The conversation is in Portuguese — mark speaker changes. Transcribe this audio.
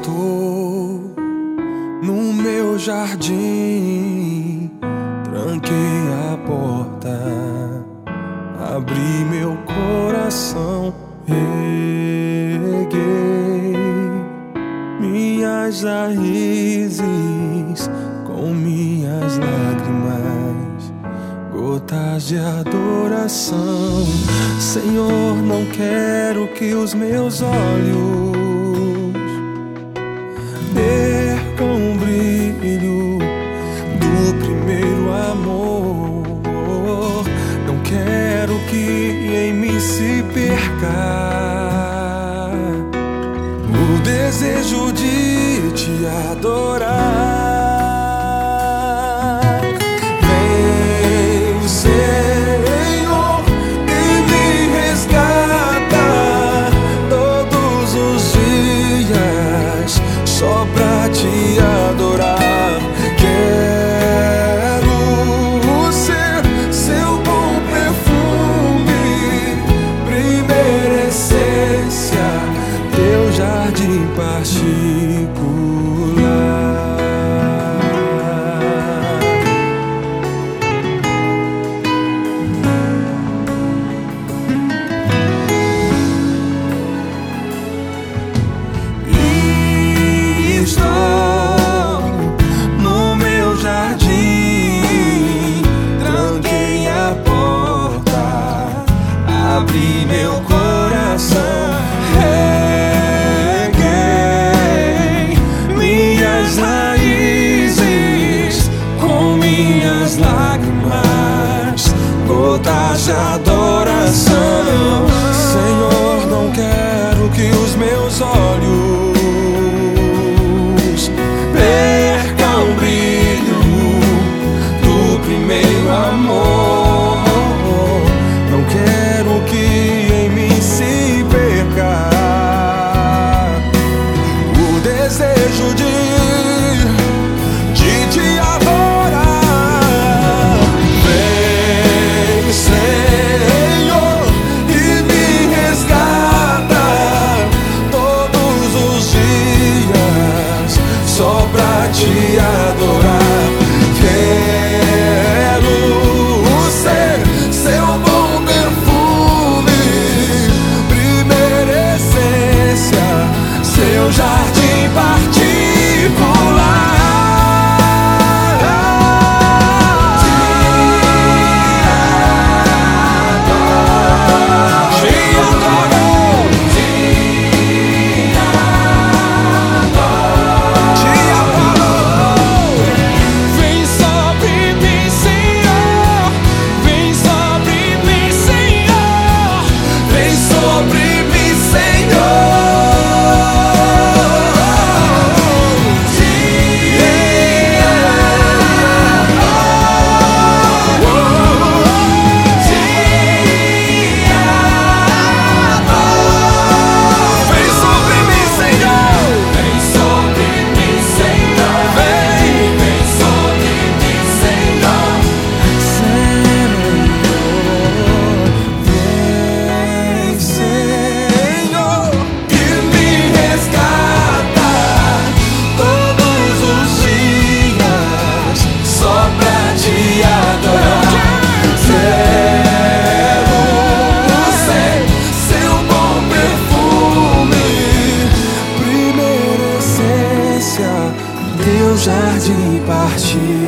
Speaker 1: estou no meu jardim, tranquei a porta, abri meu coração, reguei minhas raízes com minhas lágrimas, gotas de adoração. Senhor, não quero que os meus olhos percam o brilho do primeiro amor. Não quero que em mim se perca o desejo de te adorar. Vem, Senhor, e me resgata todos os dias só pra te adorar. Quero ser seu bom perfume, primeira essência, teu jardim particular. Abri meu coração, reguei minhas raízes com minhas lágrimas, gotas de adoração. Senhor, não quero que os meus olhos percam o brilho do primeiro amor. Não quero que em mim se perca o desejo de te adorar. Vem, Senhor, e me resgata todos os dias só pra te adorar. Quero ser seu bom perfume, primeira essência, seu jardim particular. Teu jardim particular.